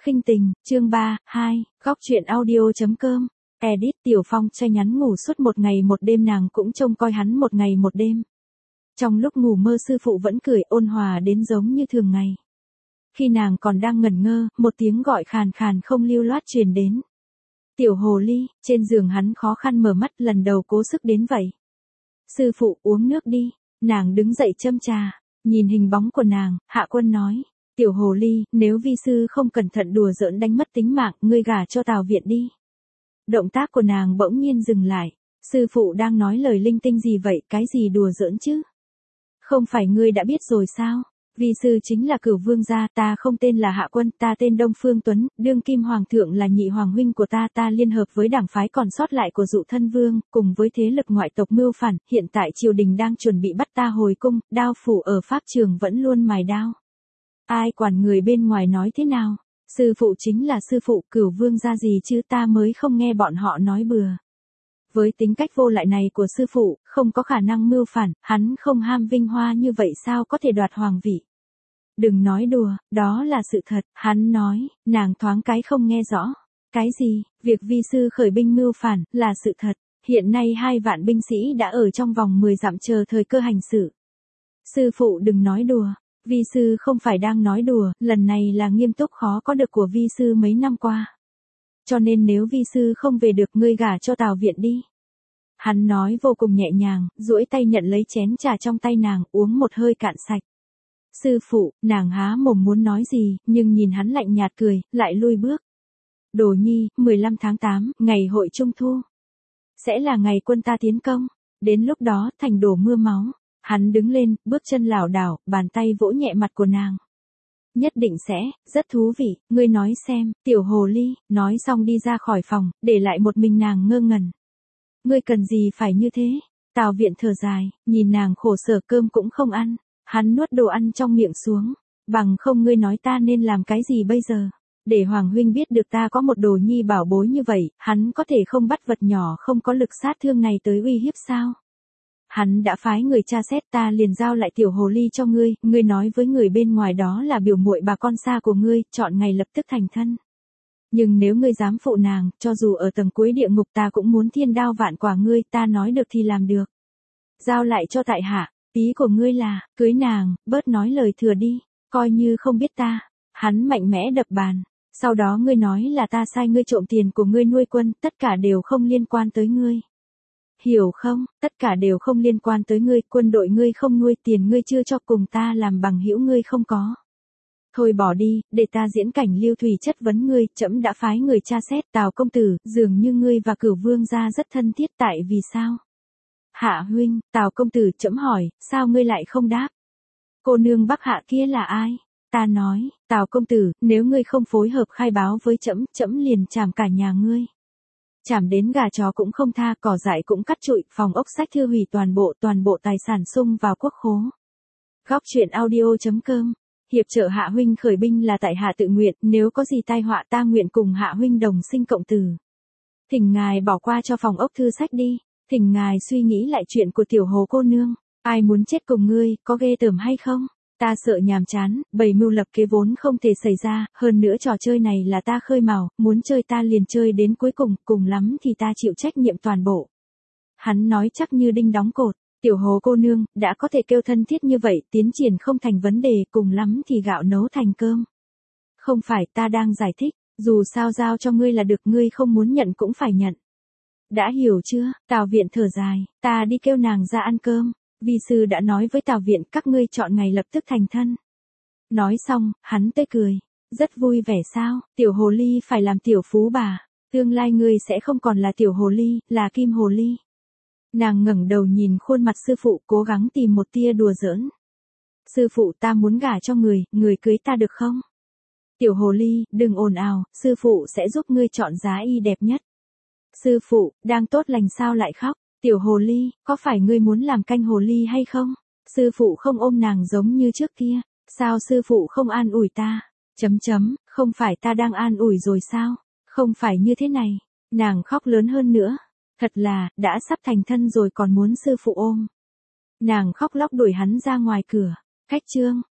Khinh tình, chương 3, 2, góc truyện audio.com. Edit Tiểu Phong che nhắn ngủ suốt một ngày một đêm, nàng cũng trông coi hắn một ngày một đêm. Trong lúc ngủ mơ sư phụ vẫn cười ôn hòa đến giống như thường ngày. Khi nàng còn đang ngẩn ngơ, một tiếng gọi khàn khàn không lưu loát truyền đến. Tiểu hồ ly, trên giường hắn khó khăn mở mắt, lần đầu cố sức đến vậy. Sư phụ uống nước đi, nàng đứng dậy châm trà, nhìn hình bóng của nàng, Hạ Quân nói. Tiểu hồ ly, nếu vi sư không cẩn thận đùa giỡn đánh mất tính mạng, ngươi gả cho Tào Viện đi. Động tác của nàng bỗng nhiên dừng lại. Sư phụ đang nói lời linh tinh gì vậy, cái gì đùa giỡn chứ? Không phải ngươi đã biết rồi sao? Vi sư chính là Cửu Vương gia, ta không tên là Hạ Quân, ta tên Đông Phương Tuấn, đương kim hoàng thượng là nhị hoàng huynh của ta liên hợp với đảng phái còn sót lại của Dụ Thân Vương, cùng với thế lực ngoại tộc mưu phản, hiện tại triều đình đang chuẩn bị bắt ta hồi cung, đao phủ ở pháp trường vẫn luôn mài đao. Ai quản người bên ngoài nói thế nào? Sư phụ chính là sư phụ, Cửu Vương gia gì chứ, ta mới không nghe bọn họ nói bừa. Với tính cách vô lại này của sư phụ, không có khả năng mưu phản, hắn không ham vinh hoa như vậy sao có thể đoạt hoàng vị. Đừng nói đùa, đó là sự thật, hắn nói, nàng thoáng cái không nghe rõ. Cái gì, việc vi sư khởi binh mưu phản, là sự thật, hiện nay 2 vạn binh sĩ đã ở trong vòng 10 dặm chờ thời cơ hành sự. Sư phụ đừng nói đùa, vi sư không phải đang nói đùa, lần này là nghiêm túc khó có được của vi sư mấy năm qua. Cho nên nếu vi sư không về được, ngươi gả cho Tào Viện đi. Hắn nói vô cùng nhẹ nhàng, duỗi tay nhận lấy chén trà trong tay nàng, uống một hơi cạn sạch. Sư phụ, nàng há mồm muốn nói gì, nhưng nhìn hắn lạnh nhạt cười, lại lui bước. Đồ nhi, 15 tháng 8, ngày hội Trung Thu. Sẽ là ngày quân ta tiến công, đến lúc đó thành đổ mưa máu. Hắn đứng lên, bước chân lảo đảo, bàn tay vỗ nhẹ mặt của nàng. Nhất định sẽ, rất thú vị, ngươi nói xem, tiểu hồ ly, nói xong đi ra khỏi phòng, để lại một mình nàng ngơ ngẩn. Ngươi cần gì phải như thế? Tào Viện thở dài, nhìn nàng khổ sở cơm cũng không ăn, hắn nuốt đồ ăn trong miệng xuống. Bằng không ngươi nói ta nên làm cái gì bây giờ? Để Hoàng huynh biết được ta có một đồ nhi bảo bối như vậy, hắn có thể không bắt vật nhỏ không có lực sát thương này tới uy hiếp sao? Hắn đã phái người tra xét, ta liền giao lại tiểu hồ ly cho ngươi, ngươi nói với người bên ngoài đó là biểu muội bà con xa của ngươi, chọn ngày lập tức thành thân. Nhưng nếu ngươi dám phụ nàng, cho dù ở tầng cuối địa ngục ta cũng muốn thiên đao vạn quả ngươi, ta nói được thì làm được. Giao lại cho tại hạ, ý của ngươi là, cưới nàng, bớt nói lời thừa đi, coi như không biết ta. Hắn mạnh mẽ đập bàn, sau đó ngươi nói là ta sai ngươi trộm tiền của ngươi nuôi quân, tất cả đều không liên quan tới ngươi. Hiểu không, tất cả đều không liên quan tới ngươi, quân đội ngươi không nuôi, tiền ngươi chưa cho, cùng ta làm bằng hữu ngươi không có. Thôi bỏ đi, để ta diễn cảnh Lưu Thủy chất vấn ngươi, trẫm đã phái người tra xét. Tào công tử, dường như ngươi và Cửu Vương gia rất thân thiết, tại vì sao? Hạ huynh, Tào công tử, trẫm hỏi, sao ngươi lại không đáp? Cô nương Bắc Hạ kia là ai? Ta nói, Tào công tử, nếu ngươi không phối hợp khai báo với trẫm, trẫm liền trảm cả nhà ngươi. Chảm đến gà chó cũng không tha, cỏ dại cũng cắt trụi, phòng ốc sách thư hủy toàn bộ tài sản sung vào quốc khố. Góc truyện audio.com. Hiệp trợ Hạ huynh khởi binh là tại hạ tự nguyện, nếu có gì tai họa ta nguyện cùng Hạ huynh đồng sinh cộng tử. Thỉnh ngài bỏ qua cho phòng ốc thư sách đi, thỉnh ngài suy nghĩ lại chuyện của tiểu hồ cô nương. Ai muốn chết cùng ngươi, có ghê tởm hay không? Ta sợ nhàm chán, bày mưu lập kế vốn không thể xảy ra, hơn nữa trò chơi này là ta khơi mào, muốn chơi ta liền chơi đến cuối cùng, cùng lắm thì ta chịu trách nhiệm toàn bộ. Hắn nói chắc như đinh đóng cột, tiểu hồ cô nương, đã có thể kêu thân thiết như vậy, tiến triển không thành vấn đề, cùng lắm thì gạo nấu thành cơm. Không phải, ta đang giải thích, dù sao giao cho ngươi là được, ngươi không muốn nhận cũng phải nhận. Đã hiểu chưa? Tào Viện thở dài, ta đi kêu nàng ra ăn cơm. Vi sư đã nói với Tào Viện, các ngươi chọn ngày lập tức thành thân. Nói xong, hắn tươi cười. Rất vui vẻ sao, tiểu hồ ly phải làm tiểu phú bà. Tương lai ngươi sẽ không còn là tiểu hồ ly, là kim hồ ly. Nàng ngẩng đầu nhìn khuôn mặt sư phụ, cố gắng tìm một tia đùa giỡn. Sư phụ, ta muốn gả cho người, người cưới ta được không? Tiểu hồ ly, đừng ồn ào, sư phụ sẽ giúp ngươi chọn giá y đẹp nhất. Sư phụ, đang tốt lành sao lại khóc? Tiểu hồ ly, có phải ngươi muốn làm canh hồ ly hay không? Sư phụ không ôm nàng giống như trước kia, sao sư phụ không an ủi ta? Không phải ta đang an ủi rồi sao? Không phải như thế này. Nàng khóc lớn hơn nữa. Thật là, đã sắp thành thân rồi còn muốn sư phụ ôm. Nàng khóc lóc đuổi hắn ra ngoài cửa. Cách chương.